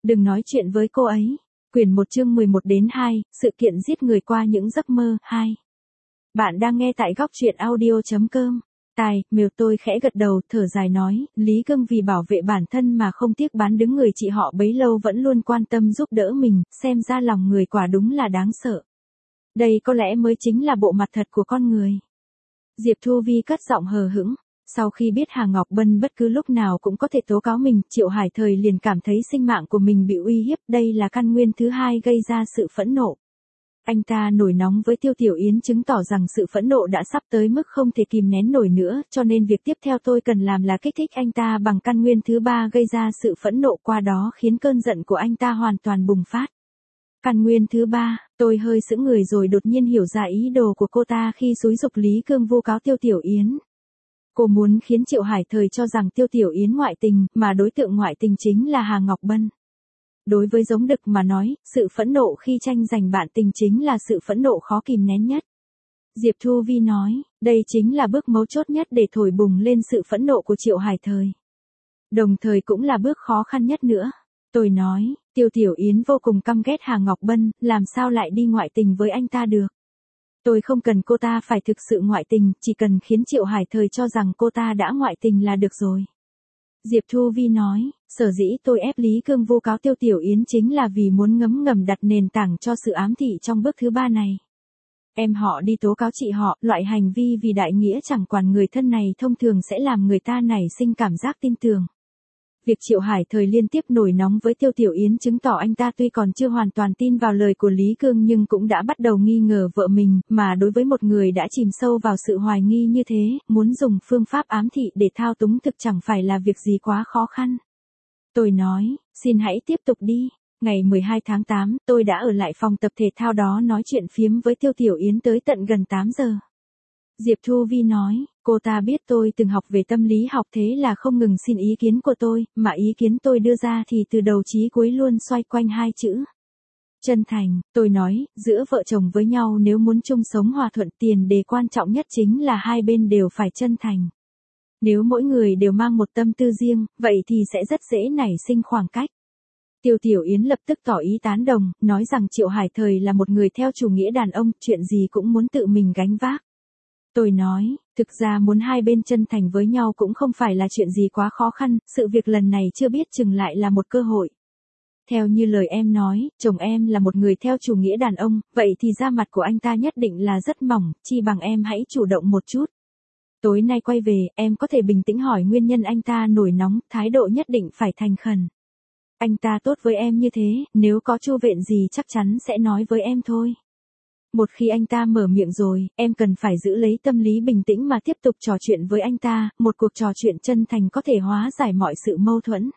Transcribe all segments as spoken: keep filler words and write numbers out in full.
Đừng nói chuyện với cô ấy. Quyển một chương mười một đến hai, sự kiện giết người qua những giấc mơ, hai. Bạn đang nghe tại góc truyện audio chấm com. Tài, Mèo tôi khẽ gật đầu, thở dài nói, Lý Cương vì bảo vệ bản thân mà không tiếc bán đứng người chị họ bấy lâu vẫn luôn quan tâm giúp đỡ mình, xem ra lòng người quả đúng là đáng sợ. Đây có lẽ mới chính là bộ mặt thật của con người. Diệp Thu Vi cất giọng hờ hững. Sau khi biết Hà Ngọc Bân bất cứ lúc nào cũng có thể tố cáo mình, Triệu Hải Thời liền cảm thấy sinh mạng của mình bị uy hiếp, đây là căn nguyên thứ hai gây ra sự phẫn nộ. Anh ta nổi nóng với Tiêu Tiểu Yến chứng tỏ rằng sự phẫn nộ đã sắp tới mức không thể kìm nén nổi nữa, cho nên việc tiếp theo tôi cần làm là kích thích anh ta bằng căn nguyên thứ ba gây ra sự phẫn nộ, qua đó khiến cơn giận của anh ta hoàn toàn bùng phát. Căn nguyên thứ ba, tôi hơi sững người rồi đột nhiên hiểu ra ý đồ của cô ta khi xúi giục Lý Cương vu cáo Tiêu Tiểu Yến. Cô muốn khiến Triệu Hải Thời cho rằng Tiêu Tiểu Yến ngoại tình, mà đối tượng ngoại tình chính là Hà Ngọc Bân. Đối với giống đực mà nói, sự phẫn nộ khi tranh giành bạn tình chính là sự phẫn nộ khó kìm nén nhất. Diệp Thu Vi nói, đây chính là bước mấu chốt nhất để thổi bùng lên sự phẫn nộ của Triệu Hải Thời. Đồng thời cũng là bước khó khăn nhất nữa. Tôi nói, Tiêu Tiểu Yến vô cùng căm ghét Hà Ngọc Bân, làm sao lại đi ngoại tình với anh ta được. Tôi không cần cô ta phải thực sự ngoại tình, chỉ cần khiến Triệu Hải Thời cho rằng cô ta đã ngoại tình là được rồi. Diệp Thu Vi nói, sở dĩ tôi ép Lý Cương vu cáo Tiêu Tiểu Yến chính là vì muốn ngấm ngầm đặt nền tảng cho sự ám thị trong bước thứ ba này. Em họ đi tố cáo chị họ, loại hành vi vì đại nghĩa chẳng quản người thân này thông thường sẽ làm người ta nảy sinh cảm giác tin tưởng. Việc Triệu Hải Thời liên tiếp nổi nóng với Tiêu Tiểu Yến chứng tỏ anh ta tuy còn chưa hoàn toàn tin vào lời của Lý Cương nhưng cũng đã bắt đầu nghi ngờ vợ mình, mà đối với một người đã chìm sâu vào sự hoài nghi như thế, muốn dùng phương pháp ám thị để thao túng thực chẳng phải là việc gì quá khó khăn. Tôi nói, xin hãy tiếp tục đi. Ngày mười hai tháng tám, tôi đã ở lại phòng tập thể thao đó nói chuyện phiếm với Tiêu Tiểu Yến tới tận gần tám giờ. Diệp Thu Vi nói, cô ta biết tôi từng học về tâm lý học thế là không ngừng xin ý kiến của tôi, mà ý kiến tôi đưa ra thì từ đầu chí cuối luôn xoay quanh hai chữ. Chân thành, tôi nói, giữa vợ chồng với nhau nếu muốn chung sống hòa thuận, tiền đề quan trọng nhất chính là hai bên đều phải chân thành. Nếu mỗi người đều mang một tâm tư riêng, vậy thì sẽ rất dễ nảy sinh khoảng cách. Tiêu Tiểu Yến lập tức tỏ ý tán đồng, nói rằng Triệu Hải Thời là một người theo chủ nghĩa đàn ông, chuyện gì cũng muốn tự mình gánh vác. Tôi nói, thực ra muốn hai bên chân thành với nhau cũng không phải là chuyện gì quá khó khăn, sự việc lần này chưa biết chừng lại là một cơ hội. Theo như lời em nói, chồng em là một người theo chủ nghĩa đàn ông, vậy thì da mặt của anh ta nhất định là rất mỏng, chi bằng em hãy chủ động một chút. Tối nay quay về, em có thể bình tĩnh hỏi nguyên nhân anh ta nổi nóng, thái độ nhất định phải thành khẩn. Anh ta tốt với em như thế, nếu có chu vện gì chắc chắn sẽ nói với em thôi. Một khi anh ta mở miệng rồi, em cần phải giữ lấy tâm lý bình tĩnh mà tiếp tục trò chuyện với anh ta, một cuộc trò chuyện chân thành có thể hóa giải mọi sự mâu thuẫn.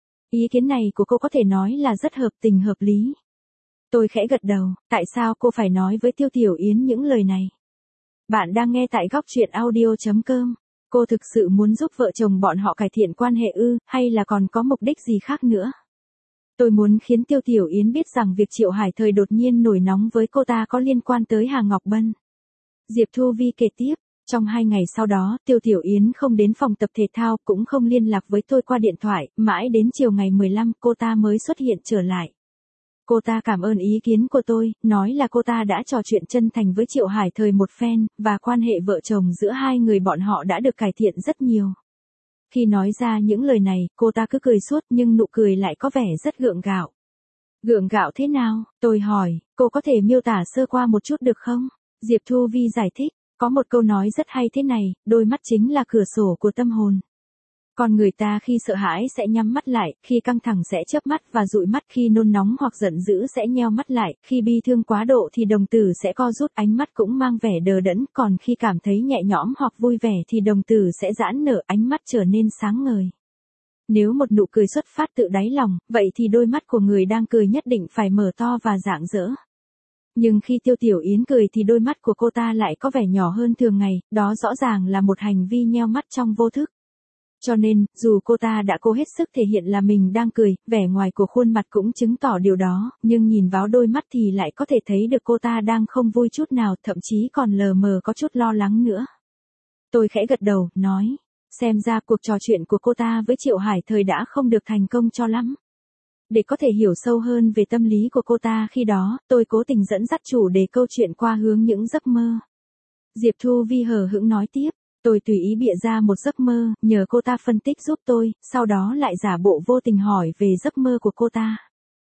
Ý kiến này của cô có thể nói là rất hợp tình hợp lý. Tôi khẽ gật đầu, tại sao cô phải nói với Tiêu Tiểu Yến những lời này? Bạn đang nghe tại góc truyện audio chấm com. Cô thực sự muốn giúp vợ chồng bọn họ cải thiện quan hệ ư, hay là còn có mục đích gì khác nữa? Tôi muốn khiến Tiêu Tiểu Yến biết rằng việc Triệu Hải Thời đột nhiên nổi nóng với cô ta có liên quan tới Hà Ngọc Bân. Diệp Thu Vi kể tiếp, trong hai ngày sau đó, Tiêu Tiểu Yến không đến phòng tập thể thao, cũng không liên lạc với tôi qua điện thoại, mãi đến chiều ngày mười lăm cô ta mới xuất hiện trở lại. Cô ta cảm ơn ý kiến của tôi, nói là cô ta đã trò chuyện chân thành với Triệu Hải Thời một phen, và quan hệ vợ chồng giữa hai người bọn họ đã được cải thiện rất nhiều. Khi nói ra những lời này, cô ta cứ cười suốt nhưng nụ cười lại có vẻ rất gượng gạo. Gượng gạo thế nào? Tôi hỏi, cô có thể miêu tả sơ qua một chút được không? Diệp Thu Vi giải thích, có một câu nói rất hay thế này, đôi mắt chính là cửa sổ của tâm hồn. Con người ta khi sợ hãi sẽ nhắm mắt lại, khi căng thẳng sẽ chớp mắt và dụi mắt, khi nôn nóng hoặc giận dữ sẽ nheo mắt lại, khi bi thương quá độ thì đồng tử sẽ co rút, ánh mắt cũng mang vẻ đờ đẫn, còn khi cảm thấy nhẹ nhõm hoặc vui vẻ thì đồng tử sẽ giãn nở, ánh mắt trở nên sáng ngời. Nếu một nụ cười xuất phát tự đáy lòng, vậy thì đôi mắt của người đang cười nhất định phải mở to và rạng rỡ. Nhưng khi Tiêu Tiểu Yến cười thì đôi mắt của cô ta lại có vẻ nhỏ hơn thường ngày, đó rõ ràng là một hành vi nheo mắt trong vô thức. Cho nên, dù cô ta đã cố hết sức thể hiện là mình đang cười, vẻ ngoài của khuôn mặt cũng chứng tỏ điều đó, nhưng nhìn vào đôi mắt thì lại có thể thấy được cô ta đang không vui chút nào, thậm chí còn lờ mờ có chút lo lắng nữa. Tôi khẽ gật đầu, nói, xem ra cuộc trò chuyện của cô ta với Triệu Hải Thời đã không được thành công cho lắm. Để có thể hiểu sâu hơn về tâm lý của cô ta khi đó, tôi cố tình dẫn dắt chủ đề câu chuyện qua hướng những giấc mơ. Diệp Thu Vi hờ hững nói tiếp, tôi tùy ý bịa ra một giấc mơ, nhờ cô ta phân tích giúp tôi, sau đó lại giả bộ vô tình hỏi về giấc mơ của cô ta.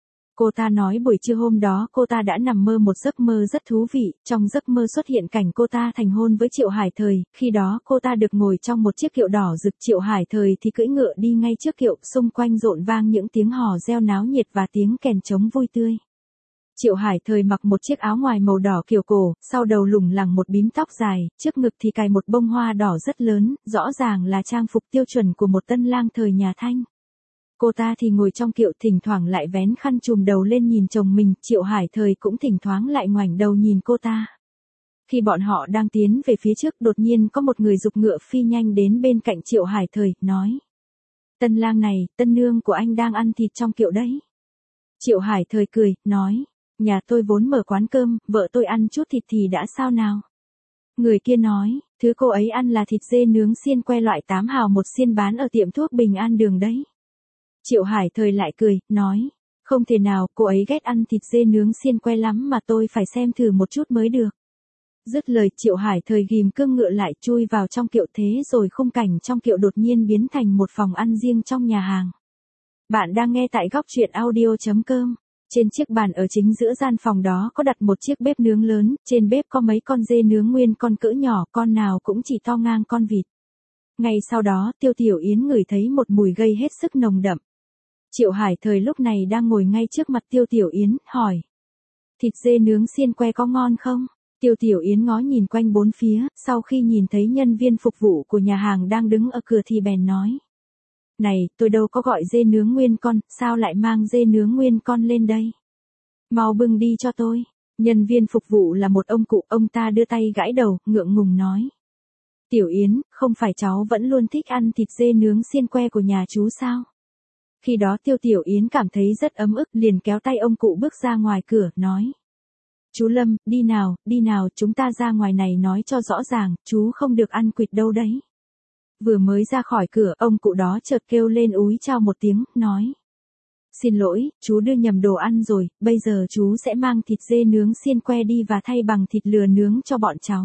Cô ta nói buổi trưa hôm đó cô ta đã nằm mơ một giấc mơ rất thú vị, trong giấc mơ xuất hiện cảnh cô ta thành hôn với Triệu Hải Thời, khi đó cô ta được ngồi trong một chiếc kiệu đỏ rực, Triệu Hải Thời thì cưỡi ngựa đi ngay trước kiệu, xung quanh rộn vang những tiếng hò reo náo nhiệt và tiếng kèn trống vui tươi. Triệu Hải Thời mặc một chiếc áo ngoài màu đỏ kiểu cổ, sau đầu lủng lẳng một bím tóc dài, trước ngực thì cài một bông hoa đỏ rất lớn, rõ ràng là trang phục tiêu chuẩn của một tân lang thời nhà Thanh. Cô ta thì ngồi trong kiệu, thỉnh thoảng lại vén khăn trùm đầu lên nhìn chồng mình, Triệu Hải Thời cũng thỉnh thoảng lại ngoảnh đầu nhìn cô ta. Khi bọn họ đang tiến về phía trước, đột nhiên có một người giục ngựa phi nhanh đến bên cạnh Triệu Hải Thời, nói: Tân lang này, tân nương của anh đang ăn thịt trong kiệu đấy. Triệu Hải Thời cười, nói: Nhà tôi vốn mở quán cơm, vợ tôi ăn chút thịt thì đã sao nào? Người kia nói: Thứ cô ấy ăn là thịt dê nướng xiên que loại tám hào một xiên bán ở tiệm thuốc Bình An Đường đấy. Triệu Hải Thời lại cười, nói: Không thể nào, cô ấy ghét ăn thịt dê nướng xiên que lắm mà tôi phải xem thử một chút mới được. Dứt lời, Triệu Hải Thời ghim cương ngựa lại, chui vào trong kiệu, thế rồi khung cảnh trong kiệu đột nhiên biến thành một phòng ăn riêng trong nhà hàng. Bạn đang nghe tại góc truyện audio chấm com. Trên chiếc bàn ở chính giữa gian phòng đó có đặt một chiếc bếp nướng lớn, trên bếp có mấy con dê nướng nguyên con cỡ nhỏ, con nào cũng chỉ to ngang con vịt. Ngay sau đó, Tiêu Tiểu Yến ngửi thấy một mùi gây hết sức nồng đậm. Triệu Hải Thời lúc này đang ngồi ngay trước mặt Tiêu Tiểu Yến, hỏi: Thịt dê nướng xiên que có ngon không? Tiêu Tiểu Yến ngó nhìn quanh bốn phía, sau khi nhìn thấy nhân viên phục vụ của nhà hàng đang đứng ở cửa thì bèn nói: Này, tôi đâu có gọi dê nướng nguyên con, sao lại mang dê nướng nguyên con lên đây? Mau bưng đi cho tôi. Nhân viên phục vụ là một ông cụ, ông ta đưa tay gãi đầu, ngượng ngùng nói: Tiểu Yến, không phải cháu vẫn luôn thích ăn thịt dê nướng xiên que của nhà chú sao? Khi đó Tiêu Tiểu Yến cảm thấy rất ấm ức, liền kéo tay ông cụ bước ra ngoài cửa, nói: Chú Lâm, đi nào, đi nào, chúng ta ra ngoài này nói cho rõ ràng, chú không được ăn quỵt đâu đấy. Vừa mới ra khỏi cửa, ông cụ đó chợt kêu lên úi chao một tiếng, nói: Xin lỗi, chú đưa nhầm đồ ăn rồi, bây giờ chú sẽ mang thịt dê nướng xiên que đi và thay bằng thịt lừa nướng cho bọn cháu.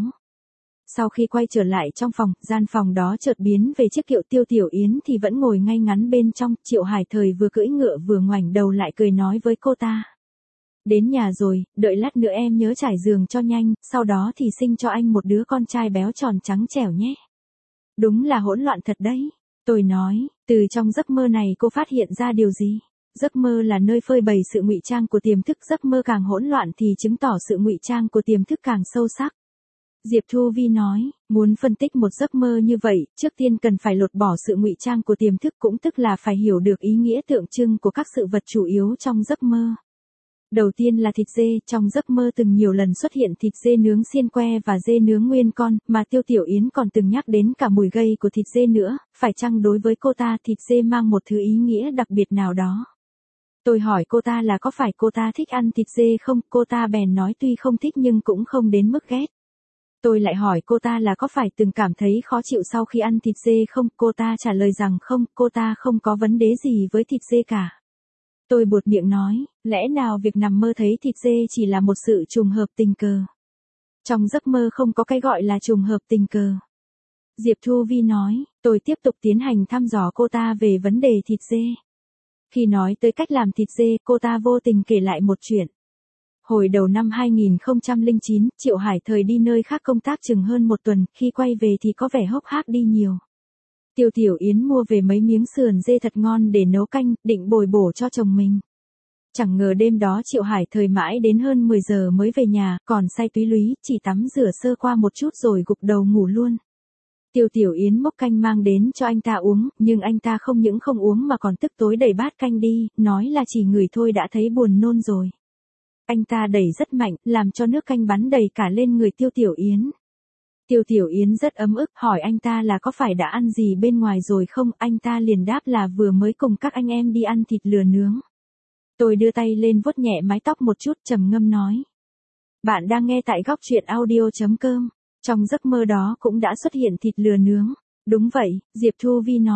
Sau khi quay trở lại trong phòng, gian phòng đó chợt biến về chiếc kiệu, Tiêu Tiểu Yến thì vẫn ngồi ngay ngắn bên trong. Triệu Hải Thời vừa cưỡi ngựa vừa ngoảnh đầu lại cười nói với cô ta: Đến nhà rồi, đợi lát nữa em nhớ trải giường cho nhanh, sau đó thì sinh cho anh một đứa con trai béo tròn trắng trẻo nhé. Đúng là hỗn loạn thật đấy. Tôi nói, từ trong giấc mơ này cô phát hiện ra điều gì? Giấc mơ là nơi phơi bày sự ngụy trang của tiềm thức, giấc mơ càng hỗn loạn thì chứng tỏ sự ngụy trang của tiềm thức càng sâu sắc. Diệp Thu Vi nói, muốn phân tích một giấc mơ như vậy, trước tiên cần phải lột bỏ sự ngụy trang của tiềm thức, cũng tức là phải hiểu được ý nghĩa tượng trưng của các sự vật chủ yếu trong giấc mơ. Đầu tiên là thịt dê, trong giấc mơ từng nhiều lần xuất hiện thịt dê nướng xiên que và dê nướng nguyên con, mà Tiêu Tiểu Yến còn từng nhắc đến cả mùi gây của thịt dê nữa, phải chăng đối với cô ta thịt dê mang một thứ ý nghĩa đặc biệt nào đó? Tôi hỏi cô ta là có phải cô ta thích ăn thịt dê không, cô ta bèn nói tuy không thích nhưng cũng không đến mức ghét. Tôi lại hỏi cô ta là có phải từng cảm thấy khó chịu sau khi ăn thịt dê không, cô ta trả lời rằng không, cô ta không có vấn đề gì với thịt dê cả. Tôi buột miệng nói, lẽ nào việc nằm mơ thấy thịt dê chỉ là một sự trùng hợp tình cờ? Trong giấc mơ không có cái gọi là trùng hợp tình cờ. Diệp Thu Vi nói, tôi tiếp tục tiến hành thăm dò cô ta về vấn đề thịt dê. Khi nói tới cách làm thịt dê, cô ta vô tình kể lại một chuyện. Hồi đầu năm hai nghìn không trăm lẻ chín, Triệu Hải Thời đi nơi khác công tác chừng hơn một tuần, khi quay về thì có vẻ hốc hác đi nhiều. Tiêu Tiểu Yến mua về mấy miếng sườn dê thật ngon để nấu canh, định bồi bổ cho chồng mình. Chẳng ngờ đêm đó Triệu Hải Thời mãi đến hơn mười giờ mới về nhà, còn say túy lúy, chỉ tắm rửa sơ qua một chút rồi gục đầu ngủ luôn. Tiêu Tiểu Yến múc canh mang đến cho anh ta uống, nhưng anh ta không những không uống mà còn tức tối đẩy bát canh đi, nói là chỉ ngửi thôi đã thấy buồn nôn rồi. Anh ta đẩy rất mạnh, làm cho nước canh bắn đầy cả lên người Tiêu Tiểu Yến. Tiêu Tiểu Yến rất ấm ức, hỏi anh ta là có phải đã ăn gì bên ngoài rồi không, anh ta liền đáp là vừa mới cùng các anh em đi ăn thịt lừa nướng. Tôi đưa tay lên vuốt nhẹ mái tóc một chút, trầm ngâm nói. Bạn đang nghe tại góc truyện audio chấm com. Trong giấc mơ đó cũng đã xuất hiện thịt lừa nướng. Đúng vậy, Diệp Thu Vi nói,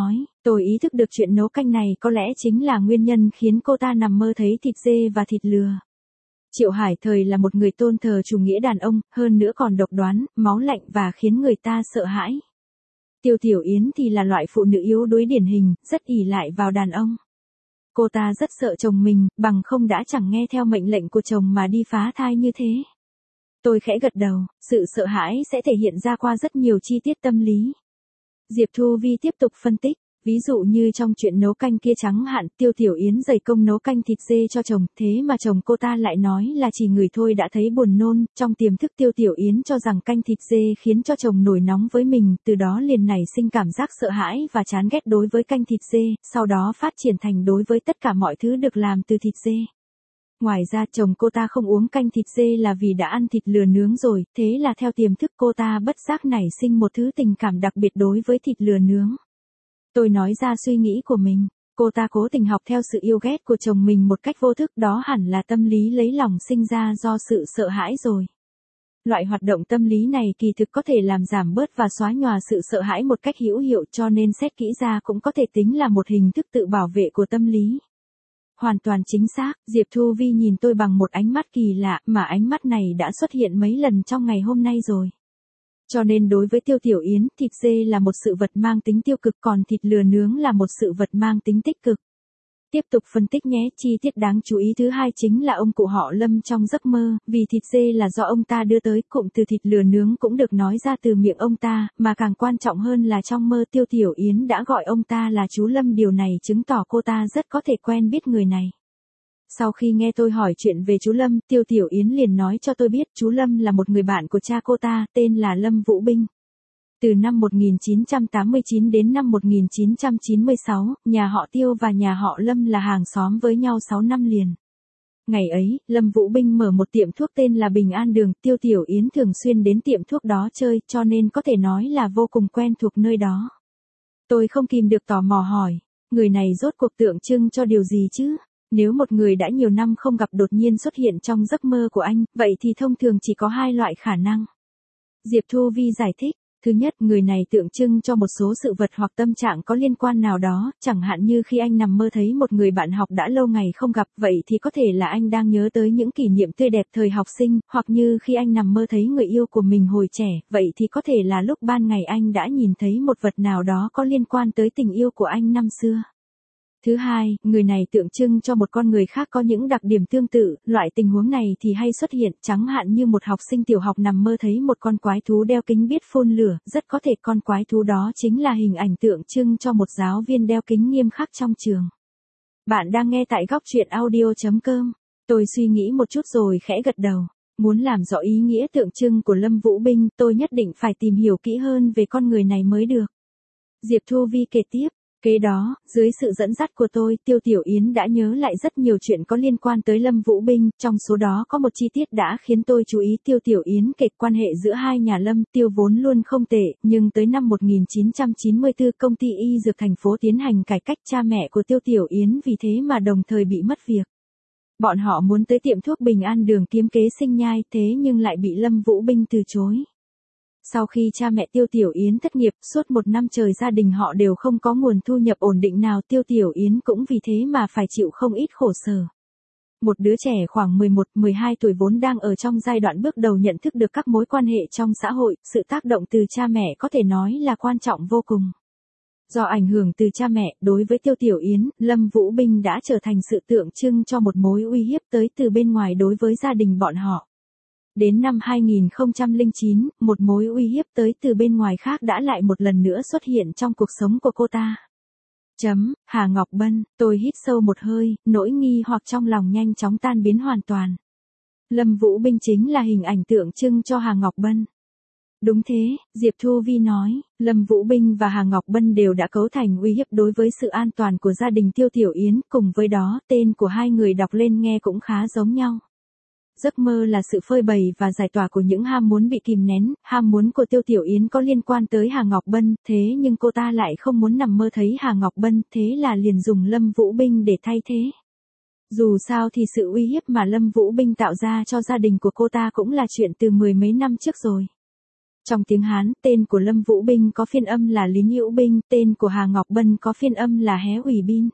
Tôi ý thức được chuyện nấu canh này có lẽ chính là nguyên nhân khiến cô ta nằm mơ thấy thịt dê và thịt lừa. Triệu Hải Thời là một người tôn thờ chủ nghĩa đàn ông, hơn nữa còn độc đoán, máu lạnh và khiến người ta sợ hãi. Tiêu Tiểu Yến thì là loại phụ nữ yếu đuối điển hình, rất ỷ lại vào đàn ông. Cô ta rất sợ chồng mình, bằng không đã chẳng nghe theo mệnh lệnh của chồng mà đi phá thai như thế. Tôi khẽ gật đầu, sự sợ hãi sẽ thể hiện ra qua rất nhiều chi tiết tâm lý. Diệp Thu Vi tiếp tục phân tích, ví dụ như trong chuyện nấu canh kia chẳng hạn, Tiêu Tiểu Yến dày công nấu canh thịt dê cho chồng, thế mà chồng cô ta lại nói là chỉ ngửi thôi đã thấy buồn nôn, trong tiềm thức Tiêu Tiểu Yến cho rằng canh thịt dê khiến cho chồng nổi nóng với mình, từ đó liền nảy sinh cảm giác sợ hãi và chán ghét đối với canh thịt dê, sau đó phát triển thành đối với tất cả mọi thứ được làm từ thịt dê. Ngoài ra chồng cô ta không uống canh thịt dê là vì đã ăn thịt lừa nướng rồi, thế là theo tiềm thức cô ta bất giác nảy sinh một thứ tình cảm đặc biệt đối với thịt lừa nướng. Tôi nói ra suy nghĩ của mình, cô ta cố tình học theo sự yêu ghét của chồng mình một cách vô thức, đó hẳn là tâm lý lấy lòng sinh ra do sự sợ hãi rồi. Loại hoạt động tâm lý này kỳ thực có thể làm giảm bớt và xóa nhòa sự sợ hãi một cách hữu hiệu, cho nên xét kỹ ra cũng có thể tính là một hình thức tự bảo vệ của tâm lý. Hoàn toàn chính xác, Diệp Thu Vi nhìn tôi bằng một ánh mắt kỳ lạ, mà ánh mắt này đã xuất hiện mấy lần trong ngày hôm nay rồi. Cho nên đối với Tiêu Tiểu Yến, thịt dê là một sự vật mang tính tiêu cực, còn thịt lừa nướng là một sự vật mang tính tích cực. Tiếp tục phân tích nhé, chi tiết đáng chú ý thứ hai chính là ông cụ họ Lâm trong giấc mơ, vì thịt dê là do ông ta đưa tới, cụm từ thịt lừa nướng cũng được nói ra từ miệng ông ta, mà càng quan trọng hơn là trong mơ Tiêu Tiểu Yến đã gọi ông ta là chú Lâm, điều này chứng tỏ cô ta rất có thể quen biết người này. Sau khi nghe tôi hỏi chuyện về chú Lâm, Tiêu Tiểu Yến liền nói cho tôi biết chú Lâm là một người bạn của cha cô ta, tên là Lâm Vũ Binh. Từ năm một nghìn chín trăm tám mươi chín đến năm một nghìn chín trăm chín mươi sáu, nhà họ Tiêu và nhà họ Lâm là hàng xóm với nhau sáu năm liền. Ngày ấy, Lâm Vũ Binh mở một tiệm thuốc tên là Bình An Đường, Tiêu Tiểu Yến thường xuyên đến tiệm thuốc đó chơi, cho nên có thể nói là vô cùng quen thuộc nơi đó. Tôi không kìm được tò mò hỏi, người này rốt cuộc tượng trưng cho điều gì chứ? Nếu một người đã nhiều năm không gặp đột nhiên xuất hiện trong giấc mơ của anh, vậy thì thông thường chỉ có hai loại khả năng. Diệp Thu Vi giải thích. Thứ nhất, người này tượng trưng cho một số sự vật hoặc tâm trạng có liên quan nào đó, chẳng hạn như khi anh nằm mơ thấy một người bạn học đã lâu ngày không gặp, vậy thì có thể là anh đang nhớ tới những kỷ niệm tươi đẹp thời học sinh, hoặc như khi anh nằm mơ thấy người yêu của mình hồi trẻ, vậy thì có thể là lúc ban ngày anh đã nhìn thấy một vật nào đó có liên quan tới tình yêu của anh năm xưa. Thứ hai, người này tượng trưng cho một con người khác có những đặc điểm tương tự, loại tình huống này thì hay xuất hiện, chẳng hạn như một học sinh tiểu học nằm mơ thấy một con quái thú đeo kính biết phun lửa, rất có thể con quái thú đó chính là hình ảnh tượng trưng cho một giáo viên đeo kính nghiêm khắc trong trường. Bạn đang nghe tại góc truyện audio chấm com. Tôi suy nghĩ một chút rồi khẽ gật đầu. Muốn làm rõ ý nghĩa tượng trưng của Lâm Vũ Binh, tôi nhất định phải tìm hiểu kỹ hơn về con người này mới được. Diệp Thu Vi kể tiếp. Kế đó, dưới sự dẫn dắt của tôi, Tiêu Tiểu Yến đã nhớ lại rất nhiều chuyện có liên quan tới Lâm Vũ Binh, trong số đó có một chi tiết đã khiến tôi chú ý. Tiêu Tiểu Yến kể quan hệ giữa hai nhà Lâm, Tiêu vốn luôn không tệ, nhưng tới năm một nghìn chín trăm chín mươi tư công ty y dược thành phố tiến hành cải cách, cha mẹ của Tiêu Tiểu Yến vì thế mà đồng thời bị mất việc. Bọn họ muốn tới tiệm thuốc Bình An Đường kiếm kế sinh nhai, thế nhưng lại bị Lâm Vũ Binh từ chối. Sau khi cha mẹ Tiêu Tiểu Yến thất nghiệp, suốt một năm trời gia đình họ đều không có nguồn thu nhập ổn định nào, Tiêu Tiểu Yến cũng vì thế mà phải chịu không ít khổ sở. Một đứa trẻ khoảng mười một mười hai tuổi vốn đang ở trong giai đoạn bước đầu nhận thức được các mối quan hệ trong xã hội, sự tác động từ cha mẹ có thể nói là quan trọng vô cùng. Do ảnh hưởng từ cha mẹ, đối với Tiêu Tiểu Yến, Lâm Vũ Binh đã trở thành sự tượng trưng cho một mối uy hiếp tới từ bên ngoài đối với gia đình bọn họ. Đến năm hai nghìn không trăm lẻ chín, một mối uy hiếp tới từ bên ngoài khác đã lại một lần nữa xuất hiện trong cuộc sống của cô ta. Chấm, Hà Ngọc Bân, tôi hít sâu một hơi, nỗi nghi hoặc trong lòng nhanh chóng tan biến hoàn toàn. Lâm Vũ Binh chính là hình ảnh tượng trưng cho Hà Ngọc Bân. Đúng thế, Diệp Thu Vi nói, Lâm Vũ Binh và Hà Ngọc Bân đều đã cấu thành uy hiếp đối với sự an toàn của gia đình Tiêu Tiểu Yến, cùng với đó, tên của hai người đọc lên nghe cũng khá giống nhau. Giấc mơ là sự phơi bày và giải tỏa của những ham muốn bị kìm nén, ham muốn của Tiêu Tiểu Yến có liên quan tới Hà Ngọc Bân, thế nhưng cô ta lại không muốn nằm mơ thấy Hà Ngọc Bân, thế là liền dùng Lâm Vũ Binh để thay thế. Dù sao thì sự uy hiếp mà Lâm Vũ Binh tạo ra cho gia đình của cô ta cũng là chuyện từ mười mấy năm trước rồi. Trong tiếng Hán, tên của Lâm Vũ Binh có phiên âm là Lính Hữu Binh, tên của Hà Ngọc Bân có phiên âm là Hé Ủy Bin.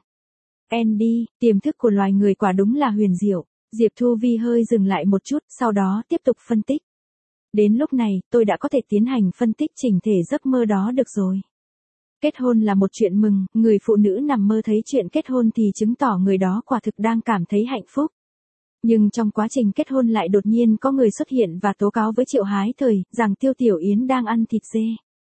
Andy, tiềm thức của loài người quả đúng là huyền diệu. Diệp Thu Vi hơi dừng lại một chút, sau đó tiếp tục phân tích. Đến lúc này, tôi đã có thể tiến hành phân tích chỉnh thể giấc mơ đó được rồi. Kết hôn là một chuyện mừng, người phụ nữ nằm mơ thấy chuyện kết hôn thì chứng tỏ người đó quả thực đang cảm thấy hạnh phúc. Nhưng trong quá trình kết hôn lại đột nhiên có người xuất hiện và tố cáo với Triệu Hái Thời, rằng Tiêu Tiểu Yến đang ăn thịt dê.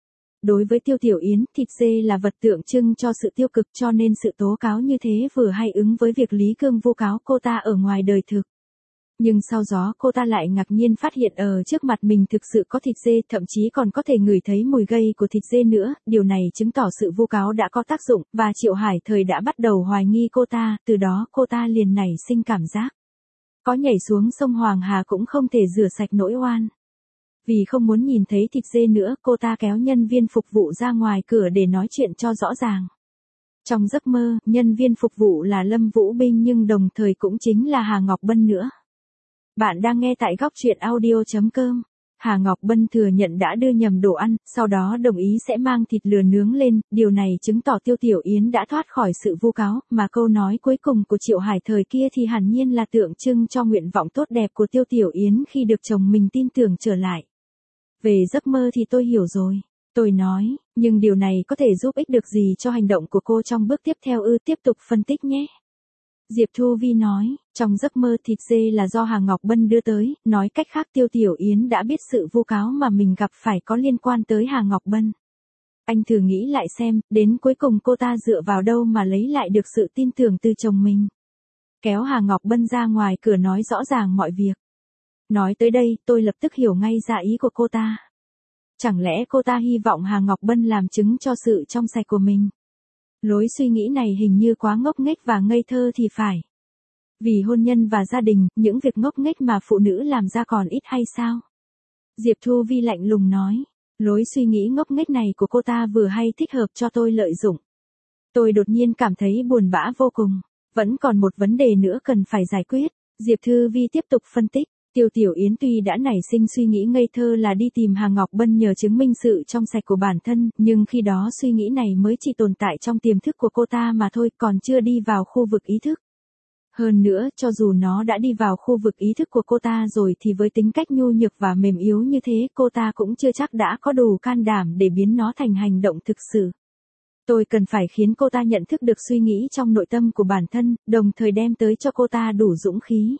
Đối với Tiêu Tiểu Yến, thịt dê là vật tượng trưng cho sự tiêu cực, cho nên sự tố cáo như thế vừa hay ứng với việc Lý Cương vu cáo cô ta ở ngoài đời thực. Nhưng sau đó cô ta lại ngạc nhiên phát hiện ở trước mặt mình thực sự có thịt dê, thậm chí còn có thể ngửi thấy mùi gây của thịt dê nữa, điều này chứng tỏ sự vu cáo đã có tác dụng, và Triệu Hải Thời đã bắt đầu hoài nghi cô ta, từ đó cô ta liền nảy sinh cảm giác. Có nhảy xuống sông Hoàng Hà cũng không thể rửa sạch nỗi oan. Vì không muốn nhìn thấy thịt dê nữa, cô ta kéo nhân viên phục vụ ra ngoài cửa để nói chuyện cho rõ ràng. Trong giấc mơ, nhân viên phục vụ là Lâm Vũ Binh nhưng đồng thời cũng chính là Hà Ngọc Bân nữa. Bạn đang nghe tại góc truyện audio chấm com. Hà Ngọc Bân thừa nhận đã đưa nhầm đồ ăn, sau đó đồng ý sẽ mang thịt lừa nướng lên, điều này chứng tỏ Tiêu Tiểu Yến đã thoát khỏi sự vu cáo, mà câu nói cuối cùng của Triệu Hải Thời kia thì hẳn nhiên là tượng trưng cho nguyện vọng tốt đẹp của Tiêu Tiểu Yến khi được chồng mình tin tưởng trở lại. Về giấc mơ thì tôi hiểu rồi. Tôi nói, nhưng điều này có thể giúp ích được gì cho hành động của cô trong bước tiếp theo ư? Tiếp tục phân tích nhé. Diệp Thu Vi nói, trong giấc mơ thịt dê là do Hà Ngọc Bân đưa tới, nói cách khác Tiêu Tiểu Yến đã biết sự vu cáo mà mình gặp phải có liên quan tới Hà Ngọc Bân. Anh thử nghĩ lại xem, đến cuối cùng cô ta dựa vào đâu mà lấy lại được sự tin tưởng từ chồng mình. Kéo Hà Ngọc Bân ra ngoài cửa nói rõ ràng mọi việc. Nói tới đây, tôi lập tức hiểu ngay ra ý của cô ta. Chẳng lẽ cô ta hy vọng Hà Ngọc Bân làm chứng cho sự trong sạch của mình? Lối suy nghĩ này hình như quá ngốc nghếch và ngây thơ thì phải. Vì hôn nhân và gia đình, những việc ngốc nghếch mà phụ nữ làm ra còn ít hay sao? Diệp Thu Vi lạnh lùng nói. Lối suy nghĩ ngốc nghếch này của cô ta vừa hay thích hợp cho tôi lợi dụng. Tôi đột nhiên cảm thấy buồn bã vô cùng. Vẫn còn một vấn đề nữa cần phải giải quyết. Diệp Thư Vi tiếp tục phân tích. Tiêu Tiểu Yến tuy đã nảy sinh suy nghĩ ngây thơ là đi tìm Hà Ngọc Bân nhờ chứng minh sự trong sạch của bản thân, nhưng khi đó suy nghĩ này mới chỉ tồn tại trong tiềm thức của cô ta mà thôi, còn chưa đi vào khu vực ý thức. Hơn nữa, cho dù nó đã đi vào khu vực ý thức của cô ta rồi thì với tính cách nhu nhược và mềm yếu như thế, cô ta cũng chưa chắc đã có đủ can đảm để biến nó thành hành động thực sự. Tôi cần phải khiến cô ta nhận thức được suy nghĩ trong nội tâm của bản thân, đồng thời đem tới cho cô ta đủ dũng khí.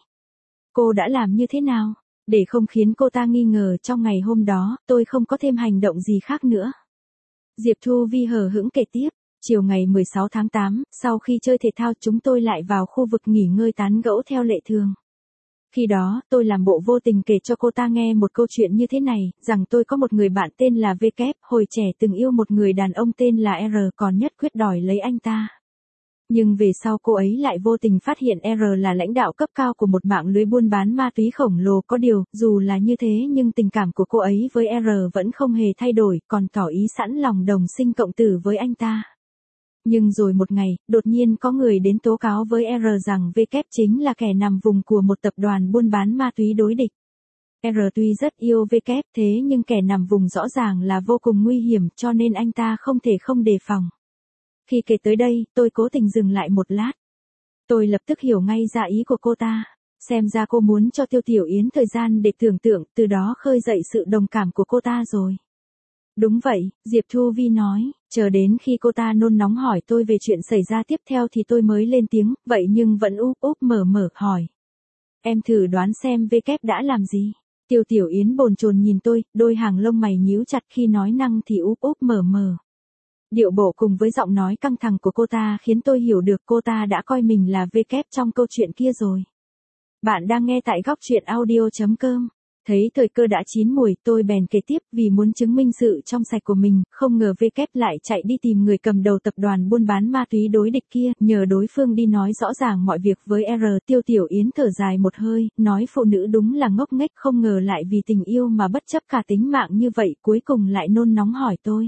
Cô đã làm như thế nào? Để không khiến cô ta nghi ngờ trong ngày hôm đó, tôi không có thêm hành động gì khác nữa. Diệp Thu Vi hờ hững kể tiếp, chiều ngày mười sáu tháng tám, sau khi chơi thể thao chúng tôi lại vào khu vực nghỉ ngơi tán gẫu theo lệ thường. Khi đó, tôi làm bộ vô tình kể cho cô ta nghe một câu chuyện như thế này, rằng tôi có một người bạn tên là V, hồi trẻ từng yêu một người đàn ông tên là R, còn nhất quyết đòi lấy anh ta. Nhưng về sau cô ấy lại vô tình phát hiện R là lãnh đạo cấp cao của một mạng lưới buôn bán ma túy khổng lồ, có điều, dù là như thế nhưng tình cảm của cô ấy với R vẫn không hề thay đổi, còn tỏ ý sẵn lòng đồng sinh cộng tử với anh ta. Nhưng rồi một ngày, đột nhiên có người đến tố cáo với R rằng V chính là kẻ nằm vùng của một tập đoàn buôn bán ma túy đối địch. R tuy rất yêu V thế nhưng kẻ nằm vùng rõ ràng là vô cùng nguy hiểm cho nên anh ta không thể không đề phòng. Khi kể tới đây, tôi cố tình dừng lại một lát. Tôi lập tức hiểu ngay ra ý của cô ta. Xem ra cô muốn cho Tiêu Tiểu Yến thời gian để tưởng tượng, từ đó khơi dậy sự đồng cảm của cô ta rồi. Đúng vậy, Diệp Thu Vi nói, chờ đến khi cô ta nôn nóng hỏi tôi về chuyện xảy ra tiếp theo thì tôi mới lên tiếng, vậy nhưng vẫn úp úp mở mở hỏi. Em thử đoán xem V đã làm gì? Tiêu Tiểu Yến bồn chồn nhìn tôi, đôi hàng lông mày nhíu chặt, khi nói năng thì úp úp mở mở. Điệu bộ cùng với giọng nói căng thẳng của cô ta khiến tôi hiểu được cô ta đã coi mình là V trong câu chuyện kia rồi. Bạn đang nghe tại góc truyện audio chấm com. Thấy thời cơ đã chín mùi, tôi bèn kể tiếp, vì muốn chứng minh sự trong sạch của mình, không ngờ V lại chạy đi tìm người cầm đầu tập đoàn buôn bán ma túy đối địch kia, nhờ đối phương đi nói rõ ràng mọi việc với R. Tiêu Tiểu Yến thở dài một hơi, nói phụ nữ đúng là ngốc nghếch, không ngờ lại vì tình yêu mà bất chấp cả tính mạng như vậy, cuối cùng lại nôn nóng hỏi tôi.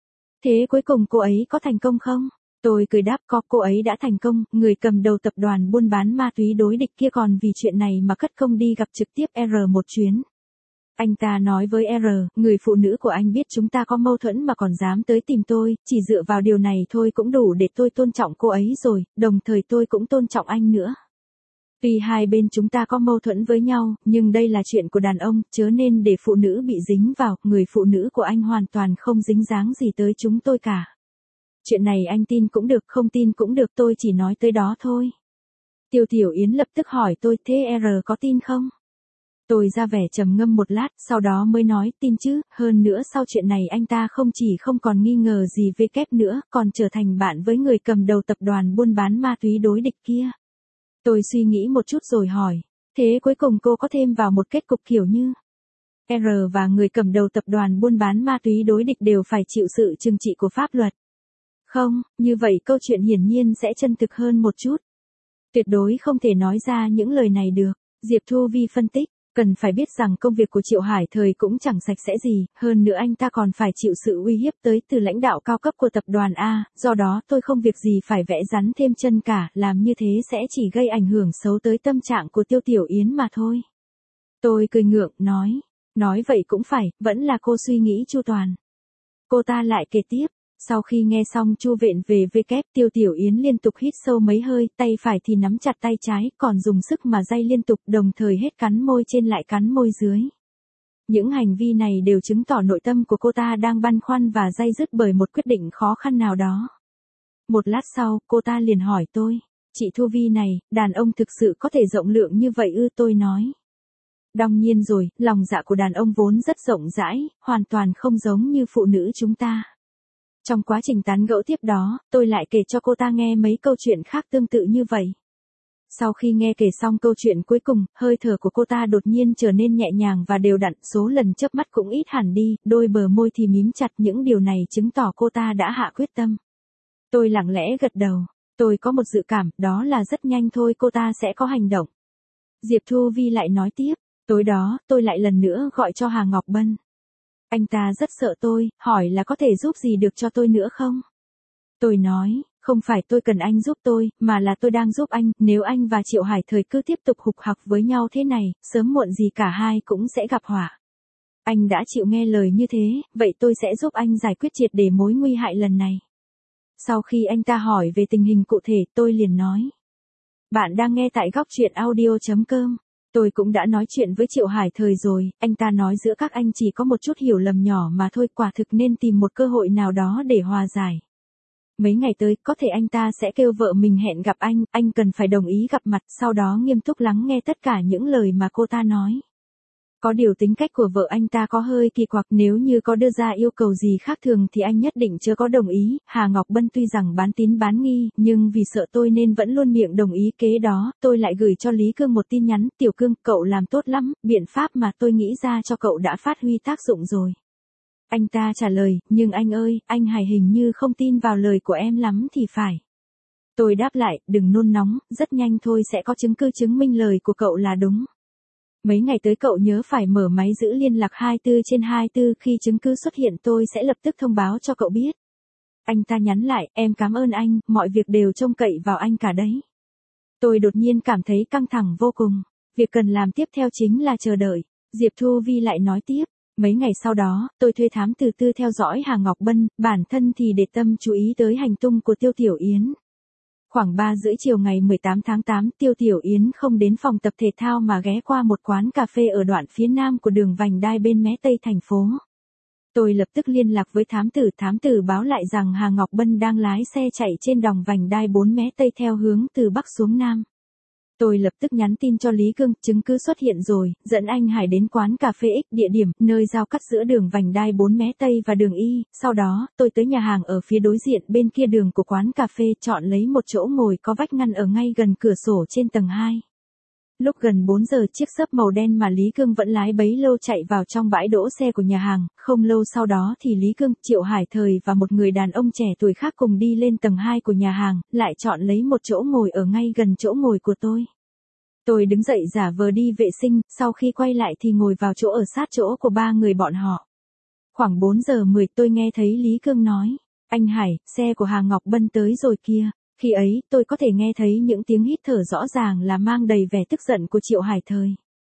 Thế cuối cùng cô ấy có thành công không? Tôi cười đáp có, cô ấy đã thành công, người cầm đầu tập đoàn buôn bán ma túy đối địch kia còn vì chuyện này mà cất công đi gặp trực tiếp R một chuyến. Anh ta nói với R, người phụ nữ của anh biết chúng ta có mâu thuẫn mà còn dám tới tìm tôi, chỉ dựa vào điều này thôi cũng đủ để tôi tôn trọng cô ấy rồi, đồng thời tôi cũng tôn trọng anh nữa. Tuy hai bên chúng ta có mâu thuẫn với nhau, nhưng đây là chuyện của đàn ông, chớ nên để phụ nữ bị dính vào, người phụ nữ của anh hoàn toàn không dính dáng gì tới chúng tôi cả. Chuyện này anh tin cũng được, không tin cũng được, tôi chỉ nói tới đó thôi. Tiêu Tiểu Yến lập tức hỏi tôi, thế R có tin không? Tôi ra vẻ trầm ngâm một lát, sau đó mới nói, tin chứ, hơn nữa sau chuyện này anh ta không chỉ không còn nghi ngờ gì về kép nữa, còn trở thành bạn với người cầm đầu tập đoàn buôn bán ma túy đối địch kia. Tôi suy nghĩ một chút rồi hỏi, thế cuối cùng cô có thêm vào một kết cục kiểu như R và người cầm đầu tập đoàn buôn bán ma túy đối địch đều phải chịu sự trừng trị của pháp luật? Không, như vậy câu chuyện hiển nhiên sẽ chân thực hơn một chút. Tuyệt đối không thể nói ra những lời này được. Diệp Thu Vi phân tích, cần phải biết rằng công việc của Triệu Hải Thời cũng chẳng sạch sẽ gì, hơn nữa anh ta còn phải chịu sự uy hiếp tới từ lãnh đạo cao cấp của tập đoàn A, do đó tôi không việc gì phải vẽ rắn thêm chân cả, làm như thế sẽ chỉ gây ảnh hưởng xấu tới tâm trạng của Tiêu Tiểu Yến mà thôi. Tôi cười ngượng, nói, nói vậy cũng phải, vẫn là cô suy nghĩ chu toàn. Cô ta lại kể tiếp. Sau khi nghe xong chu vện về V kép, Tiêu Tiểu Yến liên tục hít sâu mấy hơi, tay phải thì nắm chặt tay trái, còn dùng sức mà day liên tục, đồng thời hết cắn môi trên lại cắn môi dưới. Những hành vi này đều chứng tỏ nội tâm của cô ta đang băn khoăn và day dứt bởi một quyết định khó khăn nào đó. Một lát sau, cô ta liền hỏi tôi, chị Thu Vi này, đàn ông thực sự có thể rộng lượng như vậy ư? Tôi nói. Đương nhiên rồi, lòng dạ của đàn ông vốn rất rộng rãi, hoàn toàn không giống như phụ nữ chúng ta. Trong quá trình tán gẫu tiếp đó, tôi lại kể cho cô ta nghe mấy câu chuyện khác tương tự như vậy. Sau khi nghe kể xong câu chuyện cuối cùng, hơi thở của cô ta đột nhiên trở nên nhẹ nhàng và đều đặn, số lần chớp mắt cũng ít hẳn đi, đôi bờ môi thì mím chặt, những điều này chứng tỏ cô ta đã hạ quyết tâm. Tôi lặng lẽ gật đầu, tôi có một dự cảm, đó là rất nhanh thôi cô ta sẽ có hành động. Diệp Thu Vi lại nói tiếp, tối đó, tôi lại lần nữa gọi cho Hà Ngọc Bân. Anh ta rất sợ tôi, hỏi là có thể giúp gì được cho tôi nữa không? Tôi nói, không phải tôi cần anh giúp tôi, mà là tôi đang giúp anh, nếu anh và Triệu Hải Thời cứ tiếp tục hục hặc với nhau thế này, sớm muộn gì cả hai cũng sẽ gặp họa. Anh đã chịu nghe lời như thế, vậy tôi sẽ giúp anh giải quyết triệt để mối nguy hại lần này. Sau khi anh ta hỏi về tình hình cụ thể, tôi liền nói. Bạn đang nghe tại góc truyện audio chấm com. Tôi cũng đã nói chuyện với Triệu Hải Thời rồi, anh ta nói giữa các anh chỉ có một chút hiểu lầm nhỏ mà thôi, quả thực nên tìm một cơ hội nào đó để hòa giải. Mấy ngày tới, có thể anh ta sẽ kêu vợ mình hẹn gặp anh, anh cần phải đồng ý gặp mặt, sau đó nghiêm túc lắng nghe tất cả những lời mà cô ta nói. Có điều tính cách của vợ anh ta có hơi kỳ quặc, nếu như có đưa ra yêu cầu gì khác thường thì anh nhất định chưa có đồng ý. Hà Ngọc Bân tuy rằng bán tín bán nghi, nhưng vì sợ tôi nên vẫn luôn miệng đồng ý. Kế đó, tôi lại gửi cho Lý Cương một tin nhắn, Tiểu Cương, cậu làm tốt lắm, biện pháp mà tôi nghĩ ra cho cậu đã phát huy tác dụng rồi. Anh ta trả lời, nhưng anh ơi, anh Hải hình như không tin vào lời của em lắm thì phải. Tôi đáp lại, đừng nôn nóng, rất nhanh thôi sẽ có chứng cứ chứng minh lời của cậu là đúng. Mấy ngày tới cậu nhớ phải mở máy giữ liên lạc hai mươi bốn trên hai mươi bốn, khi chứng cứ xuất hiện tôi sẽ lập tức thông báo cho cậu biết. Anh ta nhắn lại, em cảm ơn anh, mọi việc đều trông cậy vào anh cả đấy. Tôi đột nhiên cảm thấy căng thẳng vô cùng, việc cần làm tiếp theo chính là chờ đợi. Diệp Thu Vi lại nói tiếp, mấy ngày sau đó, tôi thuê thám tử tư theo dõi Hà Ngọc Bân, bản thân thì để tâm chú ý tới hành tung của Tiêu Tiểu Yến. Khoảng ba rưỡi chiều ngày mười tám tháng tám, Tiêu Tiểu Yến không đến phòng tập thể thao mà ghé qua một quán cà phê ở đoạn phía nam của đường vành đai bên mé tây thành phố. Tôi lập tức liên lạc với thám tử, thám tử báo lại rằng Hà Ngọc Bân đang lái xe chạy trên đòng vành đai bốn mé tây theo hướng từ bắc xuống nam. Tôi lập tức nhắn tin cho Lý Cương, chứng cứ xuất hiện rồi, dẫn anh Hải đến quán cà phê X, địa điểm, nơi giao cắt giữa đường vành đai bốn mé Tây và đường Y, sau đó, tôi tới nhà hàng ở phía đối diện bên kia đường của quán cà phê, chọn lấy một chỗ ngồi có vách ngăn ở ngay gần cửa sổ trên tầng hai. Lúc gần bốn giờ, chiếc xốp màu đen mà Lý Cương vẫn lái bấy lâu chạy vào trong bãi đỗ xe của nhà hàng, không lâu sau đó thì Lý Cương, Triệu Hải Thời và một người đàn ông trẻ tuổi khác cùng đi lên tầng hai của nhà hàng, lại chọn lấy một chỗ ngồi ở ngay gần chỗ ngồi của tôi. Tôi đứng dậy giả vờ đi vệ sinh, sau khi quay lại thì ngồi vào chỗ ở sát chỗ của ba người bọn họ. Khoảng bốn giờ mười tôi nghe thấy Lý Cương nói, anh Hải, xe của Hà Ngọc Bân tới rồi kia. Khi ấy, tôi có thể nghe thấy những tiếng hít thở rõ ràng là mang đầy vẻ tức giận của Triệu Hải Thời.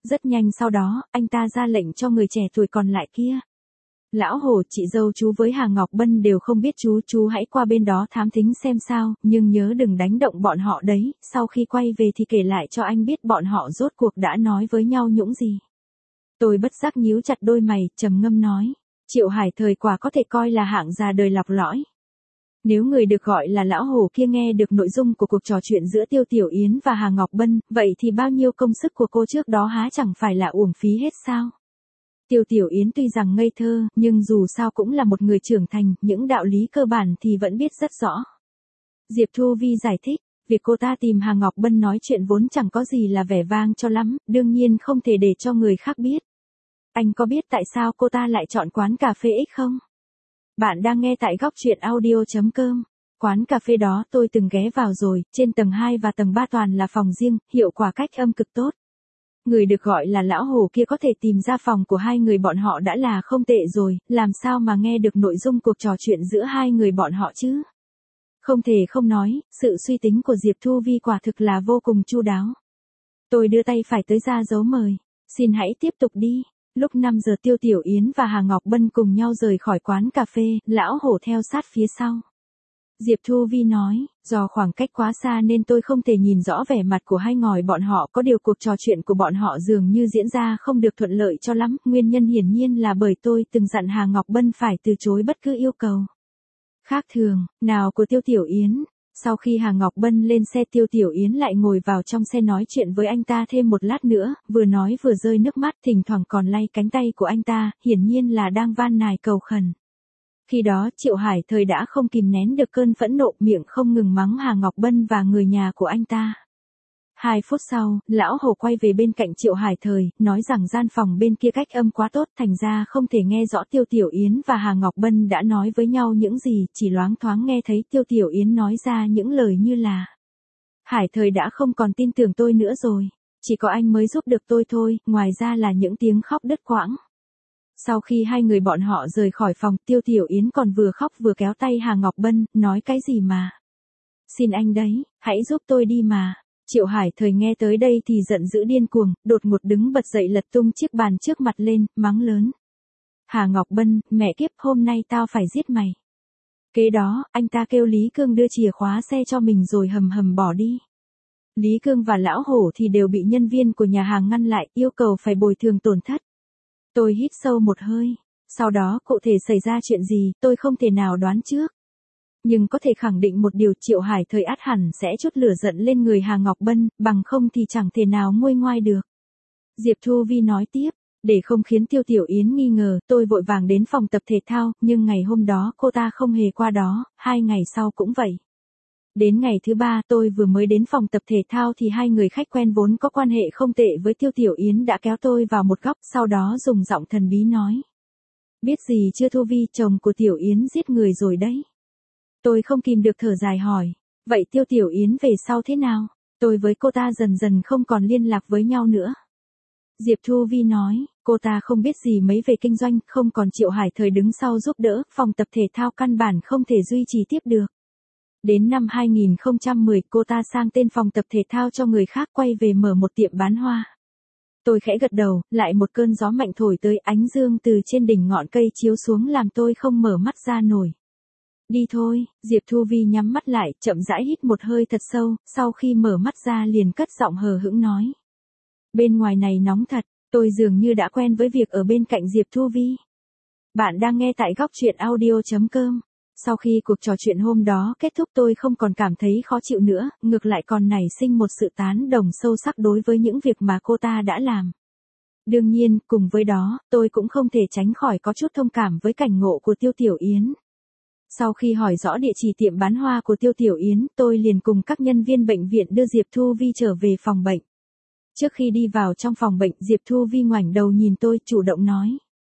Rất nhanh sau đó, anh ta ra lệnh cho người trẻ tuổi còn lại kia. Lão Hồ, chị dâu chú với Hà Ngọc Bân đều không biết chú, chú hãy qua bên đó thám thính xem sao, nhưng nhớ đừng đánh động bọn họ đấy, sau khi quay về thì kể lại cho anh biết bọn họ rốt cuộc đã nói với nhau những gì. Tôi bất giác nhíu chặt đôi mày, trầm ngâm nói, Triệu Hải thời quả có thể coi là hạng già đời lọc lõi. Nếu người được gọi là Lão Hồ kia nghe được nội dung của cuộc trò chuyện giữa Tiêu Tiểu Yến và Hà Ngọc Bân, vậy thì bao nhiêu công sức của cô trước đó há chẳng phải là uổng phí hết sao? Tiêu Tiểu Yến tuy rằng ngây thơ, nhưng dù sao cũng là một người trưởng thành, những đạo lý cơ bản thì vẫn biết rất rõ. Diệp Thu Vi giải thích, việc cô ta tìm Hà Ngọc Bân nói chuyện vốn chẳng có gì là vẻ vang cho lắm, đương nhiên không thể để cho người khác biết. Anh có biết tại sao cô ta lại chọn quán cà phê X không? Bạn đang nghe tại góc truyện audio chấm com. Quán cà phê đó tôi từng ghé vào rồi, trên tầng hai và tầng ba toàn là phòng riêng, hiệu quả cách âm cực tốt. Người được gọi là Lão Hồ kia có thể tìm ra phòng của hai người bọn họ đã là không tệ rồi, làm sao mà nghe được nội dung cuộc trò chuyện giữa hai người bọn họ chứ? Không thể không nói, sự suy tính của Diệp Thu Vi quả thực là vô cùng chu đáo. Tôi đưa tay phải tới ra dấu mời. Xin hãy tiếp tục đi. Lúc năm giờ Tiêu Tiểu Yến và Hà Ngọc Bân cùng nhau rời khỏi quán cà phê, Lão Hổ theo sát phía sau. Diệp Thu Vi nói, do khoảng cách quá xa nên tôi không thể nhìn rõ vẻ mặt của hai ngòi bọn họ, có điều cuộc trò chuyện của bọn họ dường như diễn ra không được thuận lợi cho lắm, nguyên nhân hiển nhiên là bởi tôi từng dặn Hà Ngọc Bân phải từ chối bất cứ yêu cầu khác thường nào của Tiêu Tiểu Yến. Sau khi Hà Ngọc Bân lên xe, Tiêu Tiểu Yến lại ngồi vào trong xe nói chuyện với anh ta thêm một lát nữa, vừa nói vừa rơi nước mắt, thỉnh thoảng còn lay cánh tay của anh ta, hiển nhiên là đang van nài cầu khẩn. Khi đó Triệu Hải thời đã không kìm nén được cơn phẫn nộ, miệng không ngừng mắng Hà Ngọc Bân và người nhà của anh ta. Hai phút sau, Lão Hồ quay về bên cạnh Triệu Hải thời, nói rằng gian phòng bên kia cách âm quá tốt, thành ra không thể nghe rõ Tiêu Tiểu Yến và Hà Ngọc Bân đã nói với nhau những gì, chỉ loáng thoáng nghe thấy Tiêu Tiểu Yến nói ra những lời như là: Hải thời đã không còn tin tưởng tôi nữa rồi, chỉ có anh mới giúp được tôi thôi, ngoài ra là những tiếng khóc đứt quãng. Sau khi hai người bọn họ rời khỏi phòng, Tiêu Tiểu Yến còn vừa khóc vừa kéo tay Hà Ngọc Bân, nói cái gì mà: Xin anh đấy, hãy giúp tôi đi mà. Triệu Hải thời nghe tới đây thì giận dữ điên cuồng, đột ngột đứng bật dậy lật tung chiếc bàn trước mặt lên, mắng lớn: Hà Ngọc Bân, mẹ kiếp, hôm nay tao phải giết mày. Kế đó, anh ta kêu Lý Cương đưa chìa khóa xe cho mình rồi hầm hầm bỏ đi. Lý Cương và Lão Hổ thì đều bị nhân viên của nhà hàng ngăn lại, yêu cầu phải bồi thường tổn thất. Tôi hít sâu một hơi. Sau đó cụ thể xảy ra chuyện gì, tôi không thể nào đoán trước. Nhưng có thể khẳng định một điều, Triệu Hải thời ắt hẳn sẽ chút lửa giận lên người Hà Ngọc Bân, bằng không thì chẳng thể nào nguôi ngoai được. Diệp Thu Vi nói tiếp, để không khiến Tiêu Tiểu Yến nghi ngờ, tôi vội vàng đến phòng tập thể thao, nhưng ngày hôm đó cô ta không hề qua đó, hai ngày sau cũng vậy. Đến ngày thứ ba, tôi vừa mới đến phòng tập thể thao thì hai người khách quen vốn có quan hệ không tệ với Tiêu Tiểu Yến đã kéo tôi vào một góc, sau đó dùng giọng thần bí nói: Biết gì chưa Thu Vi, chồng của Tiểu Yến giết người rồi đấy. Tôi không kìm được thở dài hỏi, vậy Tiêu Tiểu Yến về sau thế nào? Tôi với cô ta dần dần không còn liên lạc với nhau nữa. Diệp Thu Vi nói, cô ta không biết gì mấy về kinh doanh, không còn Triệu Hải thời đứng sau giúp đỡ, phòng tập thể thao căn bản không thể duy trì tiếp được. Đến năm hai nghìn không trăm mười, cô ta sang tên phòng tập thể thao cho người khác, quay về mở một tiệm bán hoa. Tôi khẽ gật đầu, lại một cơn gió mạnh thổi tới, ánh dương từ trên đỉnh ngọn cây chiếu xuống làm tôi không mở mắt ra nổi. Đi thôi, Diệp Thu Vi nhắm mắt lại, chậm rãi hít một hơi thật sâu, sau khi mở mắt ra liền cất giọng hờ hững nói: Bên ngoài này nóng thật, tôi dường như đã quen với việc ở bên cạnh Diệp Thu Vi. Bạn đang nghe tại góc truyện audio chấm com. Sau khi cuộc trò chuyện hôm đó kết thúc, tôi không còn cảm thấy khó chịu nữa, ngược lại còn nảy sinh một sự tán đồng sâu sắc đối với những việc mà cô ta đã làm. Đương nhiên, cùng với đó, tôi cũng không thể tránh khỏi có chút thông cảm với cảnh ngộ của Tiêu Tiểu Yến. Sau khi hỏi rõ địa chỉ tiệm bán hoa của Tiêu Tiểu Yến, tôi liền cùng các nhân viên bệnh viện đưa Diệp Thu Vi trở về phòng bệnh. Trước khi đi vào trong phòng bệnh, Diệp Thu Vi ngoảnh đầu nhìn tôi, chủ động nói: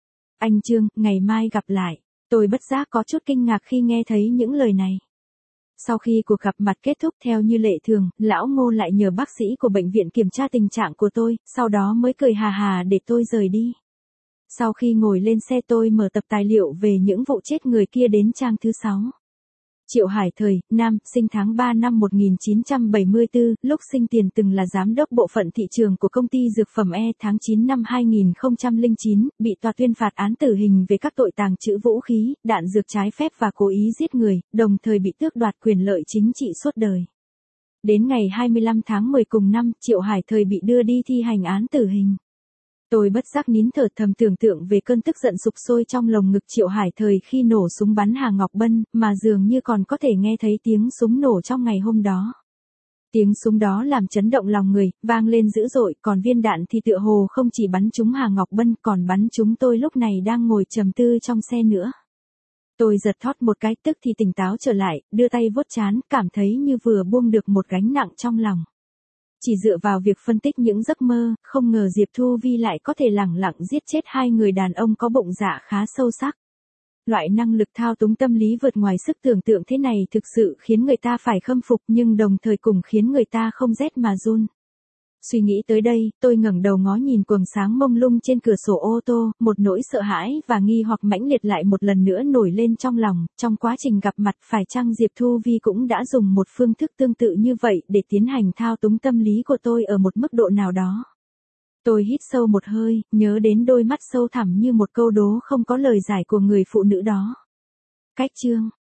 Anh Trương, ngày mai gặp lại. Tôi bất giác có chút kinh ngạc khi nghe thấy những lời này. Sau khi cuộc gặp mặt kết thúc, theo như lệ thường, Lão Ngô lại nhờ bác sĩ của bệnh viện kiểm tra tình trạng của tôi, sau đó mới cười hà hà để tôi rời đi. Sau khi ngồi lên xe, tôi mở tập tài liệu về những vụ chết người kia đến trang thứ sáu. Triệu Hải Thời, nam, sinh tháng ba năm một nghìn chín trăm bảy mươi tư, lúc sinh tiền từng là giám đốc bộ phận thị trường của công ty dược phẩm E. Tháng chín năm hai nghìn không trăm lẻ chín, bị tòa tuyên phạt án tử hình về các tội tàng trữ vũ khí, đạn dược trái phép và cố ý giết người, đồng thời bị tước đoạt quyền lợi chính trị suốt đời. Đến ngày hai mươi lăm tháng mười cùng năm, Triệu Hải Thời bị đưa đi thi hành án tử hình. Tôi bất giác nín thở thầm tưởng tượng về cơn tức giận sục sôi trong lồng ngực Triệu Hải Thời khi nổ súng bắn Hà Ngọc Bân, mà dường như còn có thể nghe thấy tiếng súng nổ trong ngày hôm đó. Tiếng súng đó làm chấn động lòng người, vang lên dữ dội, còn viên đạn thì tựa hồ không chỉ bắn trúng Hà Ngọc Bân, còn bắn trúng tôi lúc này đang ngồi trầm tư trong xe nữa. Tôi giật thót một cái, tức thì tỉnh táo trở lại, đưa tay vuốt trán, cảm thấy như vừa buông được một gánh nặng trong lòng. Chỉ dựa vào việc phân tích những giấc mơ, không ngờ Diệp Thu Vi lại có thể lẳng lặng giết chết hai người đàn ông có bụng dạ khá sâu sắc. Loại năng lực thao túng tâm lý vượt ngoài sức tưởng tượng thế này thực sự khiến người ta phải khâm phục, nhưng đồng thời cùng khiến người ta không rét mà run. Suy nghĩ tới đây, tôi ngẩng đầu ngó nhìn quầng sáng mông lung trên cửa sổ ô tô, một nỗi sợ hãi và nghi hoặc mãnh liệt lại một lần nữa nổi lên trong lòng. Trong quá trình gặp mặt, phải chăng Diệp Thu Vi cũng đã dùng một phương thức tương tự như vậy để tiến hành thao túng tâm lý của tôi ở một mức độ nào đó? Tôi hít sâu một hơi, nhớ đến đôi mắt sâu thẳm như một câu đố không có lời giải của người phụ nữ đó. Cách chương